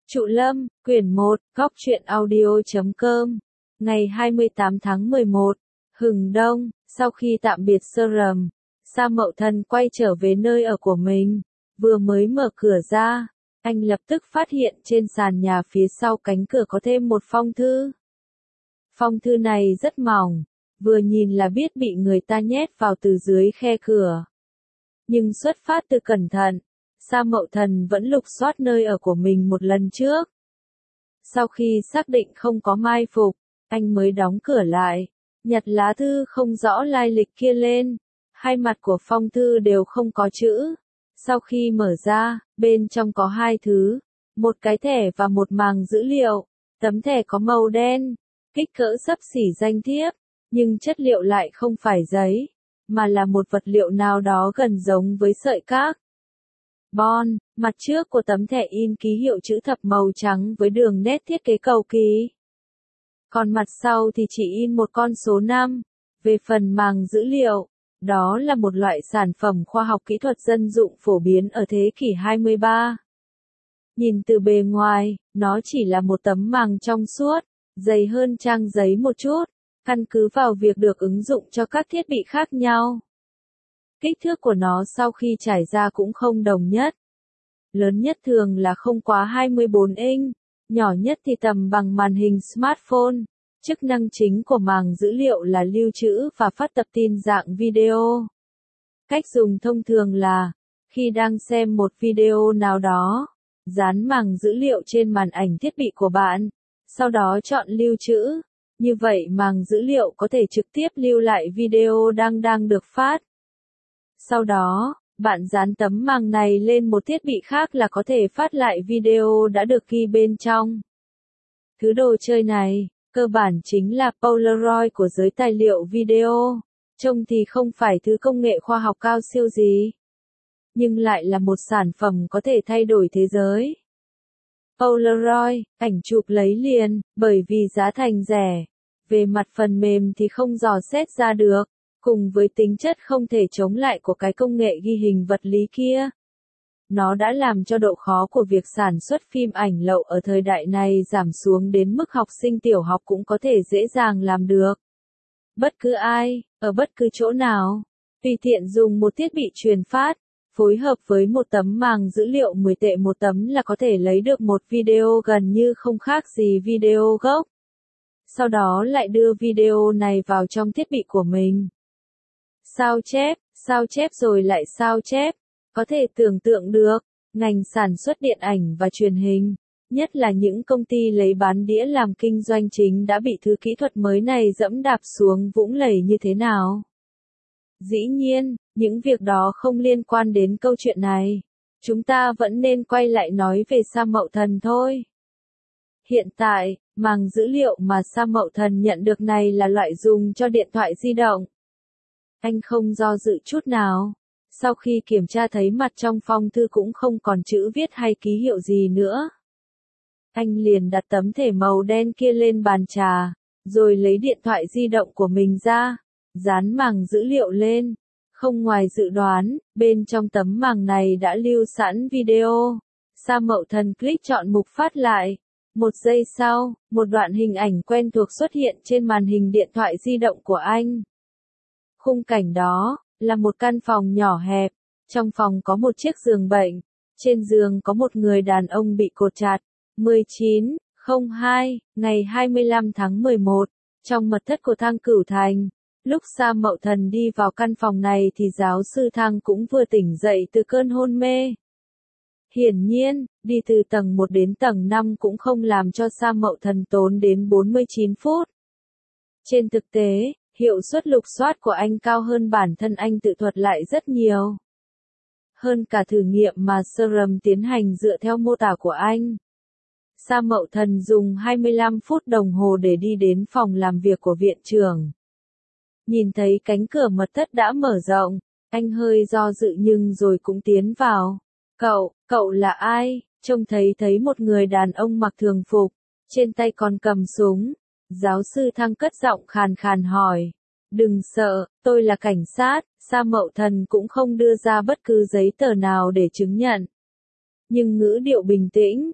Trụ Lâm, quyển 1, góc truyện audio.com, ngày 28 tháng 11, hừng đông, sau khi tạm biệt Sơ Rầm, Sa Mậu Thần quay trở về nơi ở của mình, vừa mới mở cửa ra, anh lập tức phát hiện trên sàn nhà phía sau cánh cửa có thêm một phong thư. Phong thư này rất mỏng, vừa nhìn là biết bị người ta nhét vào từ dưới khe cửa. Nhưng xuất phát từ cẩn thận, Sa Mậu Thần vẫn lục soát nơi ở của mình một lần trước. Sau khi xác định không có mai phục, anh mới đóng cửa lại, nhặt lá thư không rõ lai lịch kia lên. Hai mặt của phong thư đều không có chữ. Sau khi mở ra, bên trong có hai thứ, một cái thẻ và một màng dữ liệu. Tấm thẻ có màu đen, kích cỡ xấp xỉ danh thiếp, nhưng chất liệu lại không phải giấy, mà là một vật liệu nào đó gần giống với sợi cát. Mặt trước của tấm thẻ in ký hiệu chữ thập màu trắng với đường nét thiết kế cầu kỳ. Còn mặt sau thì chỉ in một con số 5. Về phần màng dữ liệu, đó là một loại sản phẩm khoa học kỹ thuật dân dụng phổ biến ở thế kỷ 23. Nhìn từ bề ngoài, nó chỉ là một tấm màng trong suốt, dày hơn trang giấy một chút, căn cứ vào việc được ứng dụng cho các thiết bị khác nhau. Kích thước của nó sau khi trải ra cũng không đồng nhất. Lớn nhất thường là không quá 24 inch, nhỏ nhất thì tầm bằng màn hình smartphone. Chức năng chính của màng dữ liệu là lưu trữ và phát tập tin dạng video. Cách dùng thông thường là, khi đang xem một video nào đó, dán màng dữ liệu trên màn ảnh thiết bị của bạn, sau đó chọn lưu trữ. Như vậy màng dữ liệu có thể trực tiếp lưu lại video đang được phát. Sau đó, bạn dán tấm màng này lên một thiết bị khác là có thể phát lại video đã được ghi bên trong. Thứ đồ chơi này, cơ bản chính là Polaroid của giới tài liệu video. Trông thì không phải thứ công nghệ khoa học cao siêu gì, nhưng lại là một sản phẩm có thể thay đổi thế giới. Polaroid, ảnh chụp lấy liền, bởi vì giá thành rẻ. Về mặt phần mềm thì không dò xét ra được. Cùng với tính chất không thể chống lại của cái công nghệ ghi hình vật lý kia, nó đã làm cho độ khó của việc sản xuất phim ảnh lậu ở thời đại này giảm xuống đến mức học sinh tiểu học cũng có thể dễ dàng làm được. Bất cứ ai, ở bất cứ chỗ nào, tùy tiện dùng một thiết bị truyền phát, phối hợp với một tấm màng dữ liệu 10 tệ một tấm là có thể lấy được một video gần như không khác gì video gốc. Sau đó lại đưa video này vào trong thiết bị của mình. Sao chép rồi lại sao chép, có thể tưởng tượng được, ngành sản xuất điện ảnh và truyền hình, nhất là những công ty lấy bán đĩa làm kinh doanh chính đã bị thứ kỹ thuật mới này dẫm đạp xuống vũng lầy như thế nào. Dĩ nhiên, những việc đó không liên quan đến câu chuyện này. Chúng ta vẫn nên quay lại nói về Sa Mậu Thần thôi. Hiện tại, màng dữ liệu mà Sa Mậu Thần nhận được này là loại dùng cho điện thoại di động. Anh không do dự chút nào. Sau khi kiểm tra thấy mặt trong phong thư cũng không còn chữ viết hay ký hiệu gì nữa, anh liền đặt tấm thẻ màu đen kia lên bàn trà, rồi lấy điện thoại di động của mình ra, dán màng dữ liệu lên. Không ngoài dự đoán, bên trong tấm màng này đã lưu sẵn video. Sa Mậu Thần click chọn mục phát lại. Một giây sau, một đoạn hình ảnh quen thuộc xuất hiện trên màn hình điện thoại di động của anh. Khung cảnh đó là một căn phòng nhỏ hẹp, trong phòng có một chiếc giường bệnh, trên giường có một người đàn ông bị cột chặt. 1902, ngày 25 tháng 11, trong mật thất của Thang Cửu Thành, lúc Sa Mậu Thần đi vào căn phòng này thì giáo sư Thang cũng vừa tỉnh dậy từ cơn hôn mê. Hiển nhiên, đi từ tầng 1 đến tầng 5 cũng không làm cho Sa Mậu Thần tốn đến 49 phút. Trên thực tế, hiệu suất lục soát của anh cao hơn bản thân anh tự thuật lại rất nhiều. Hơn cả thử nghiệm mà Sơ Rầm tiến hành dựa theo mô tả của anh. Sa Mậu Thần dùng 25 phút đồng hồ để đi đến phòng làm việc của viện trưởng. Nhìn thấy cánh cửa mật thất đã mở rộng, anh hơi do dự nhưng rồi cũng tiến vào. Cậu là ai? Trông thấy một người đàn ông mặc thường phục, trên tay còn cầm súng. Giáo sư Thang cất giọng khàn khàn hỏi. Đừng sợ, tôi là cảnh sát. Sa Mậu Thần cũng không đưa ra bất cứ giấy tờ nào để chứng nhận. Nhưng ngữ điệu bình tĩnh,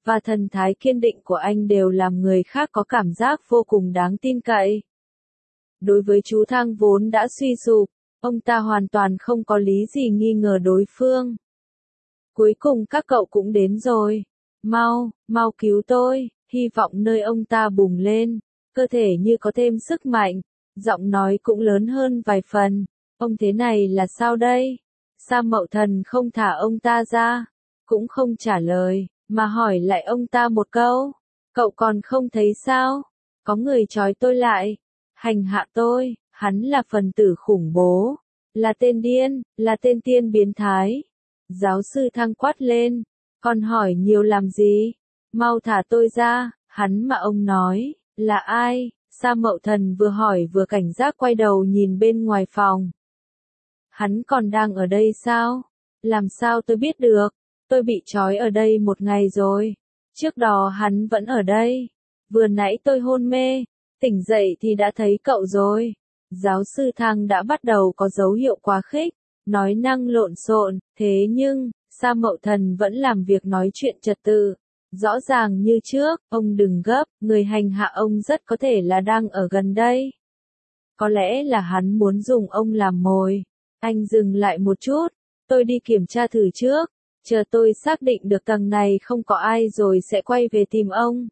và thần thái kiên định của anh đều làm người khác có cảm giác vô cùng đáng tin cậy. Đối với chú Thang vốn đã suy sụp, ông ta hoàn toàn không có lý gì nghi ngờ đối phương. Cuối cùng các cậu cũng đến rồi. Mau, mau cứu tôi, hy vọng nơi ông ta bùng lên, cơ thể như có thêm sức mạnh, giọng nói cũng lớn hơn vài phần. Ông thế này là sao đây? Sa Mậu Thần không thả ông ta ra, cũng không trả lời, mà hỏi lại ông ta một câu. Cậu còn không thấy sao? Có người trói tôi lại, hành hạ tôi, hắn là phần tử khủng bố, là tên điên, là tên tiên biến thái. Giáo sư Thang quát lên, còn hỏi nhiều làm gì? Mau thả tôi ra, hắn mà ông nói, là ai? Sa Mậu Thần vừa hỏi vừa cảnh giác quay đầu nhìn bên ngoài phòng. Hắn còn đang ở đây sao? Làm sao tôi biết được? Tôi bị trói ở đây một ngày rồi. Trước đó hắn vẫn ở đây. Vừa nãy tôi hôn mê, tỉnh dậy thì đã thấy cậu rồi. Giáo sư Thang đã bắt đầu có dấu hiệu quá khích, nói năng lộn xộn, thế nhưng, Sa Mậu Thần vẫn làm việc nói chuyện trật tự. Rõ ràng như trước, ông đừng gấp, người hành hạ ông rất có thể là đang ở gần đây. Có lẽ là hắn muốn dùng ông làm mồi. Anh dừng lại một chút, tôi đi kiểm tra thử trước, chờ tôi xác định được tầng này không có ai rồi sẽ quay về tìm ông.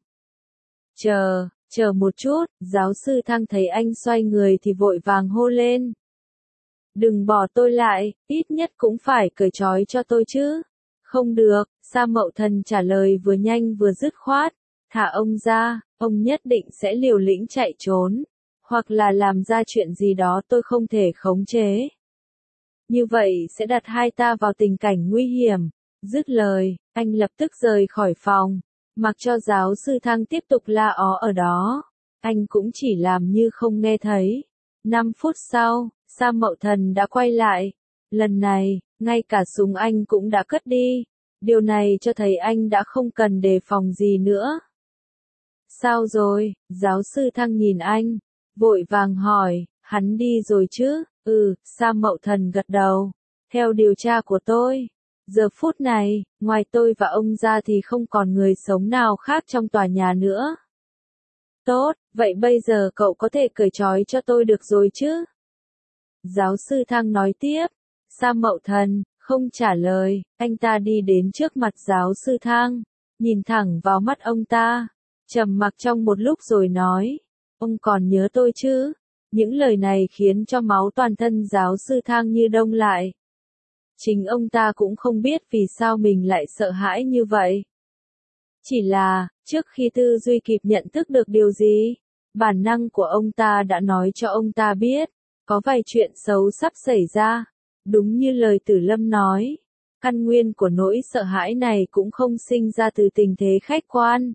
Chờ một chút, giáo sư Thang thấy anh xoay người thì vội vàng hô lên. Đừng bỏ tôi lại, ít nhất cũng phải cởi trói cho tôi chứ. Không được, Sa Mậu Thần trả lời vừa nhanh vừa dứt khoát. Thả ông ra, ông nhất định sẽ liều lĩnh chạy trốn, hoặc là làm ra chuyện gì đó tôi không thể khống chế. Như vậy sẽ đặt hai ta vào tình cảnh nguy hiểm. Dứt lời, anh lập tức rời khỏi phòng, mặc cho giáo sư Thang tiếp tục la ó ở đó. Anh cũng chỉ làm như không nghe thấy. 5 phút sau, Sa Mậu Thần đã quay lại. Lần này, ngay cả súng anh cũng đã cất đi. Điều này cho thấy anh đã không cần đề phòng gì nữa. Sao rồi? Giáo sư Thang nhìn anh, vội vàng hỏi, hắn đi rồi chứ? Sa Mậu Thần gật đầu. Theo điều tra của tôi, giờ phút này, ngoài tôi và ông ra thì không còn người sống nào khác trong tòa nhà nữa. Tốt, vậy bây giờ cậu có thể cởi trói cho tôi được rồi chứ? Giáo sư Thang nói tiếp. Sa Mậu Thần không trả lời, anh ta đi đến trước mặt giáo sư Thang, nhìn thẳng vào mắt ông ta, trầm mặc trong một lúc rồi nói, ông còn nhớ tôi chứ? Những lời này khiến cho máu toàn thân giáo sư Thang như đông lại. Chính ông ta cũng không biết vì sao mình lại sợ hãi như vậy. Chỉ là, trước khi tư duy kịp nhận thức được điều gì, bản năng của ông ta đã nói cho ông ta biết, có vài chuyện xấu sắp xảy ra. Đúng như lời Tử Lâm nói, căn nguyên của nỗi sợ hãi này cũng không sinh ra từ tình thế khách quan,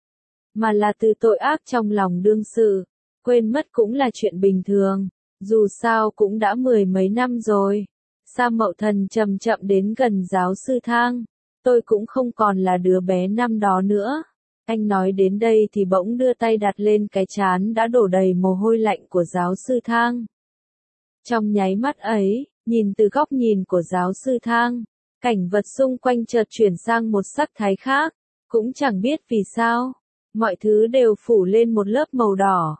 mà là từ tội ác trong lòng đương sự. Quên mất cũng là chuyện bình thường, dù sao cũng đã 10 mấy năm rồi. Sa Mậu Thần chậm chậm đến gần giáo sư Thang. Tôi cũng không còn là đứa bé năm đó nữa. Anh nói đến đây thì bỗng đưa tay đặt lên cái trán đã đổ đầy mồ hôi lạnh của giáo sư Thang. Trong nháy mắt ấy, nhìn từ góc nhìn của giáo sư Thang, cảnh vật xung quanh chợt chuyển sang một sắc thái khác, cũng chẳng biết vì sao, mọi thứ đều phủ lên một lớp màu đỏ.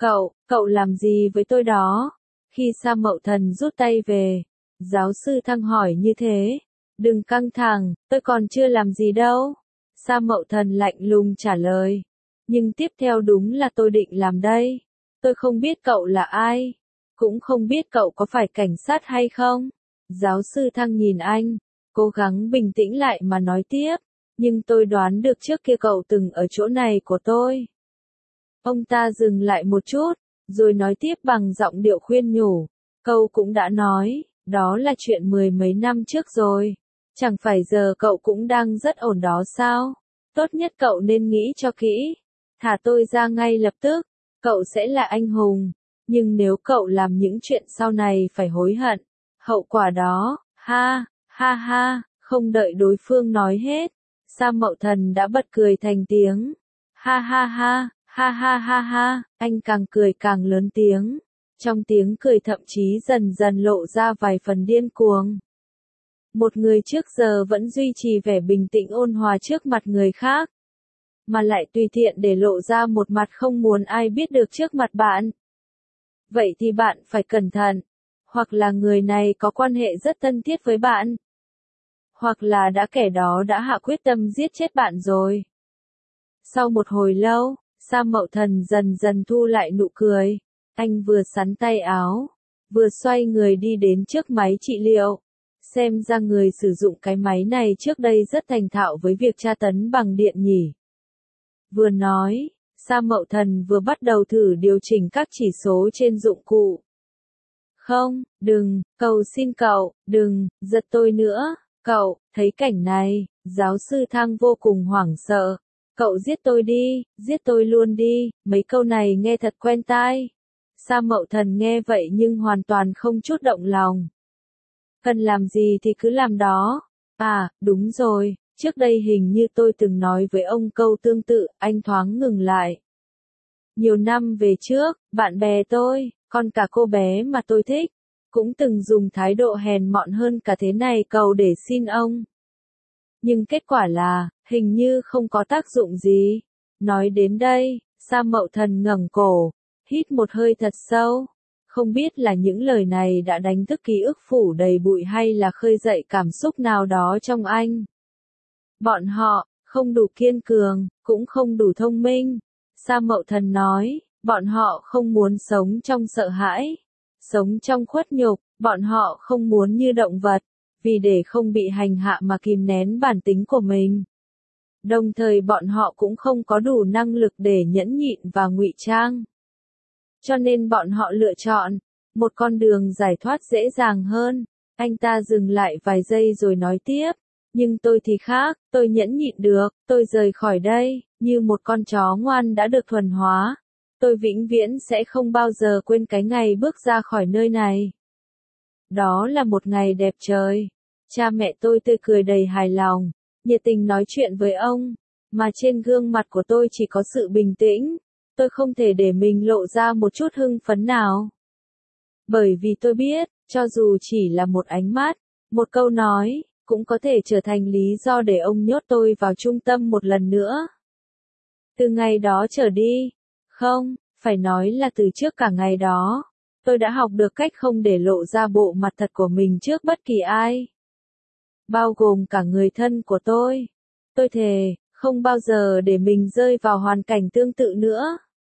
Cậu làm gì với tôi đó? Khi Sa Mậu Thần rút tay về, giáo sư Thang hỏi như thế. Đừng căng thẳng, tôi còn chưa làm gì đâu. Sa Mậu Thần lạnh lùng trả lời. Nhưng tiếp theo đúng là tôi định làm đây. Tôi không biết cậu là ai. Cũng không biết cậu có phải cảnh sát hay không. Giáo sư Thang nhìn anh, cố gắng bình tĩnh lại mà nói tiếp. Nhưng tôi đoán được trước kia cậu từng ở chỗ này của tôi. Ông ta dừng lại một chút, rồi nói tiếp bằng giọng điệu khuyên nhủ. Cậu cũng đã nói, đó là chuyện 10 mấy năm trước rồi. Chẳng phải giờ cậu cũng đang rất ổn đó sao? Tốt nhất cậu nên nghĩ cho kỹ. Thả tôi ra ngay lập tức, cậu sẽ là anh hùng. Nhưng nếu cậu làm những chuyện sau này phải hối hận, hậu quả đó, ha, không đợi đối phương nói hết. Sa Mậu Thần đã bật cười thành tiếng. Ha, anh càng cười càng lớn tiếng. Trong tiếng cười thậm chí dần dần lộ ra vài phần điên cuồng. Một người trước giờ vẫn duy trì vẻ bình tĩnh ôn hòa trước mặt người khác, mà lại tùy tiện để lộ ra một mặt không muốn ai biết được trước mặt bạn. Vậy thì bạn phải cẩn thận. Hoặc là người này có quan hệ rất thân thiết với bạn. Hoặc là kẻ đó đã hạ quyết tâm giết chết bạn rồi. Sau một hồi lâu, Sa Mậu Thần dần dần thu lại nụ cười. Anh vừa xắn tay áo, vừa xoay người đi đến trước máy trị liệu. Xem ra người sử dụng cái máy này trước đây rất thành thạo với việc tra tấn bằng điện nhỉ. Vừa nói, Sa Mậu Thần vừa bắt đầu thử điều chỉnh các chỉ số trên dụng cụ. Không, đừng, cầu xin cậu, đừng, giật tôi nữa, cậu, thấy cảnh này, giáo sư Thang vô cùng hoảng sợ. Cậu giết tôi đi, giết tôi luôn đi, mấy câu này nghe thật quen tai. Sa Mậu Thần nghe vậy nhưng hoàn toàn không chút động lòng. Cần làm gì thì cứ làm đó. À, đúng rồi, trước đây hình như tôi từng nói với ông câu tương tự, anh thoáng ngừng lại. Nhiều năm về trước, bạn bè tôi, còn cả cô bé mà tôi thích, cũng từng dùng thái độ hèn mọn hơn cả thế này cầu để xin ông. Nhưng kết quả là, hình như không có tác dụng gì. Nói đến đây, Sa Mậu Thần ngẩng cổ, hít một hơi thật sâu. Không biết là những lời này đã đánh thức ký ức phủ đầy bụi hay là khơi dậy cảm xúc nào đó trong anh. Bọn họ, không đủ kiên cường, cũng không đủ thông minh. Sa Mậu Thần nói, bọn họ không muốn sống trong sợ hãi, sống trong khuất nhục, bọn họ không muốn như động vật, vì để không bị hành hạ mà kìm nén bản tính của mình. Đồng thời bọn họ cũng không có đủ năng lực để nhẫn nhịn và ngụy trang. Cho nên bọn họ lựa chọn một con đường giải thoát dễ dàng hơn. Anh ta dừng lại vài giây rồi nói tiếp, nhưng tôi thì khác, tôi nhẫn nhịn được, tôi rời khỏi đây, như một con chó ngoan đã được thuần hóa. Tôi vĩnh viễn sẽ không bao giờ quên cái ngày bước ra khỏi nơi này. Đó là một ngày đẹp trời. Cha mẹ tôi tươi cười đầy hài lòng, nhiệt tình nói chuyện với ông, mà trên gương mặt của tôi chỉ có sự bình tĩnh. Tôi không thể để mình lộ ra một chút hưng phấn nào. Bởi vì tôi biết, cho dù chỉ là một ánh mắt, một câu nói, cũng có thể trở thành lý do để ông nhốt tôi vào trung tâm một lần nữa. Từ ngày đó trở đi, không, phải nói là từ trước cả ngày đó, tôi đã học được cách không để lộ ra bộ mặt thật của mình trước bất kỳ ai. Bao gồm cả người thân của tôi. Tôi thề, không bao giờ để mình rơi vào hoàn cảnh tương tự nữa.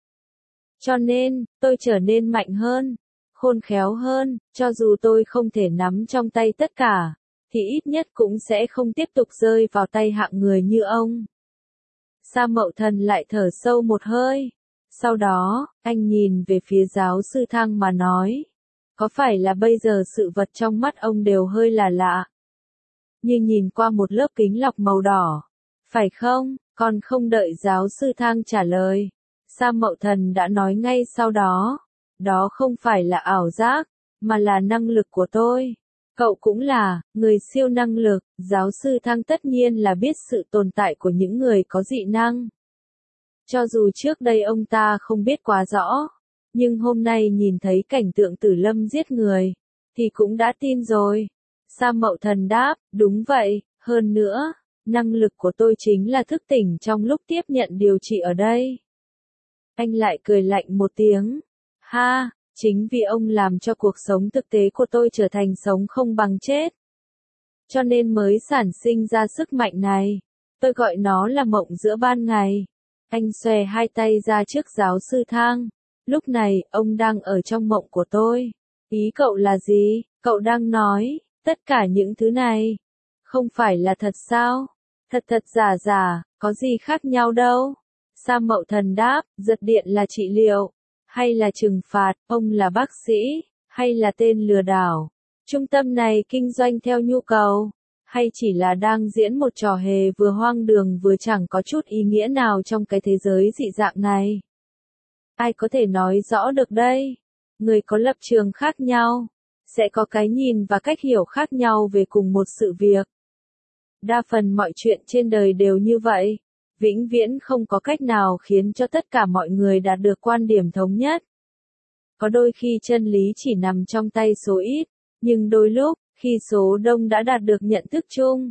Cho nên, tôi trở nên mạnh hơn, khôn khéo hơn, cho dù tôi không thể nắm trong tay tất cả, thì ít nhất cũng sẽ không tiếp tục rơi vào tay hạng người như ông. Sa Mậu Thần lại thở sâu một hơi. Sau đó, anh nhìn về phía giáo sư Thang mà nói, có phải là bây giờ sự vật trong mắt ông đều hơi là lạ? Như nhìn qua một lớp kính lọc màu đỏ. Phải không? Còn không đợi giáo sư Thang trả lời, Sa Mậu Thần đã nói ngay sau đó. Đó không phải là ảo giác, mà là năng lực của tôi. Cậu cũng là người siêu năng lực. Giáo sư Thang tất nhiên là biết sự tồn tại của những người có dị năng. Cho dù trước đây ông ta không biết quá rõ, nhưng hôm nay nhìn thấy cảnh tượng Tử Lâm giết người, thì cũng đã tin rồi. Sa Mậu Thần đáp, đúng vậy, hơn nữa, năng lực của tôi chính là thức tỉnh trong lúc tiếp nhận điều trị ở đây. Anh lại cười lạnh một tiếng. Ha, chính vì ông làm cho cuộc sống thực tế của tôi trở thành sống không bằng chết. Cho nên mới sản sinh ra sức mạnh này. Tôi gọi nó là mộng giữa ban ngày. Anh xòe hai tay ra trước giáo sư Thang. Lúc này, ông đang ở trong mộng của tôi. Ý cậu là gì? Cậu đang nói, tất cả những thứ này, không phải là thật sao? Thật thật giả giả, có gì khác nhau đâu? Sa Mậu Thần đáp, giật điện là trị liệu, hay là trừng phạt, ông là bác sĩ, hay là tên lừa đảo? Trung tâm này kinh doanh theo nhu cầu, hay chỉ là đang diễn một trò hề vừa hoang đường vừa chẳng có chút ý nghĩa nào trong cái thế giới dị dạng này? Ai có thể nói rõ được đây? Người có lập trường khác nhau, sẽ có cái nhìn và cách hiểu khác nhau về cùng một sự việc. Đa phần mọi chuyện trên đời đều như vậy, vĩnh viễn không có cách nào khiến cho tất cả mọi người đạt được quan điểm thống nhất. Có đôi khi chân lý chỉ nằm trong tay số ít, nhưng đôi lúc, khi số đông đã đạt được nhận thức chung,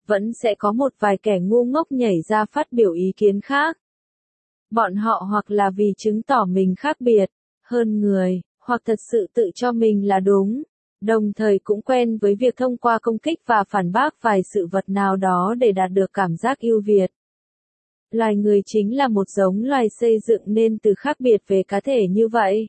vẫn sẽ có một vài kẻ ngu ngốc nhảy ra phát biểu ý kiến khác. Bọn họ hoặc là vì chứng tỏ mình khác biệt, hơn người, hoặc thật sự tự cho mình là đúng, đồng thời cũng quen với việc thông qua công kích và phản bác vài sự vật nào đó để đạt được cảm giác ưu việt. Loài người chính là một giống loài xây dựng nên từ khác biệt về cá thể như vậy.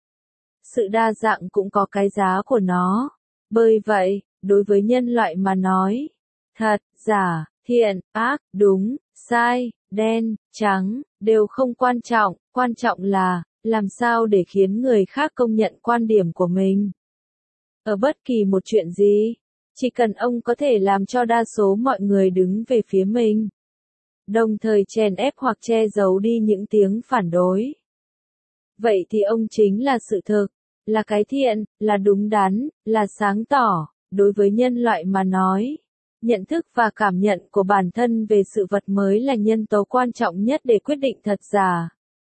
Sự đa dạng cũng có cái giá của nó. Bởi vậy, đối với nhân loại mà nói, thật, giả, thiện, ác, đúng, sai, đen, trắng, đều không quan trọng là, làm sao để khiến người khác công nhận quan điểm của mình. Ở bất kỳ một chuyện gì, chỉ cần ông có thể làm cho đa số mọi người đứng về phía mình, đồng thời chèn ép hoặc che giấu đi những tiếng phản đối. Vậy thì ông chính là sự thực, là cái thiện, là đúng đắn, là sáng tỏ. Đối với nhân loại mà nói, nhận thức và cảm nhận của bản thân về sự vật mới là nhân tố quan trọng nhất để quyết định thật giả.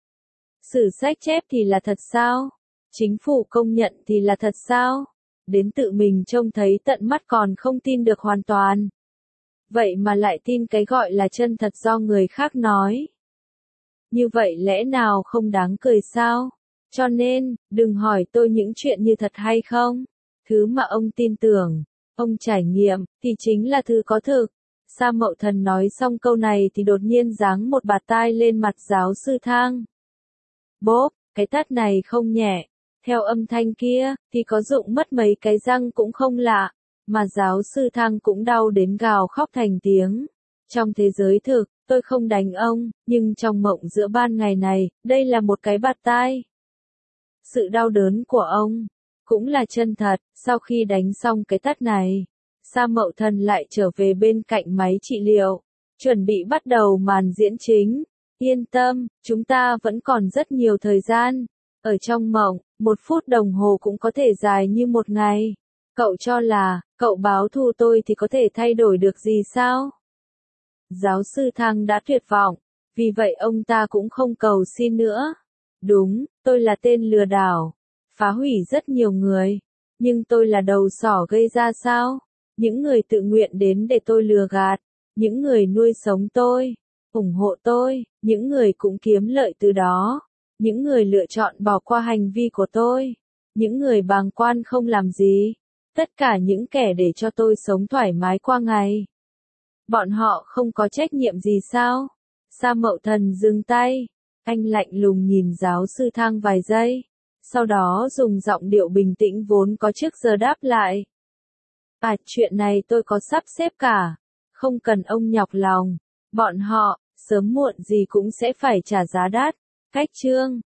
Sử sách chép thì là thật sao? Chính phủ công nhận thì là thật sao? Đến tự mình trông thấy tận mắt còn không tin được hoàn toàn. Vậy mà lại tin cái gọi là chân thật do người khác nói. Như vậy lẽ nào không đáng cười sao? Cho nên, đừng hỏi tôi những chuyện như thật hay không. Thứ mà ông tin tưởng, ông trải nghiệm, thì chính là thứ có thực. Sa Mậu Thần nói xong câu này thì đột nhiên giáng một bạt tai lên mặt giáo sư Thang. Bốp, cái tát này không nhẹ. Theo âm thanh kia, thì có rụng mất mấy cái răng cũng không lạ. Mà giáo sư Thang cũng đau đến gào khóc thành tiếng. Trong thế giới thực, tôi không đánh ông, nhưng trong mộng giữa ban ngày này, đây là một cái bạt tai. Sự đau đớn của ông cũng là chân thật. Sau khi đánh xong cái tát này, Sa Mậu Thần lại trở về bên cạnh máy trị liệu, chuẩn bị bắt đầu màn diễn chính. Yên tâm, chúng ta vẫn còn rất nhiều thời gian. Ở trong mộng, 1 phút đồng hồ cũng có thể dài như một ngày. Cậu cho là, cậu báo thù tôi thì có thể thay đổi được gì sao? Giáo sư Thang đã tuyệt vọng, vì vậy ông ta cũng không cầu xin nữa. Đúng, tôi là tên lừa đảo, phá hủy rất nhiều người. Nhưng tôi là đầu sỏ gây ra sao? Những người tự nguyện đến để tôi lừa gạt, những người nuôi sống tôi, ủng hộ tôi, những người cũng kiếm lợi từ đó, những người lựa chọn bỏ qua hành vi của tôi, những người bàng quan không làm gì, tất cả những kẻ để cho tôi sống thoải mái qua ngày. Bọn họ không có trách nhiệm gì sao? Sa Mậu Thần dừng tay, anh lạnh lùng nhìn giáo sư Thang vài giây, sau đó dùng giọng điệu bình tĩnh vốn có trước giờ đáp lại. Chuyện này tôi có sắp xếp cả, không cần ông nhọc lòng, bọn họ, sớm muộn gì cũng sẽ phải trả giá đắt. Cách chương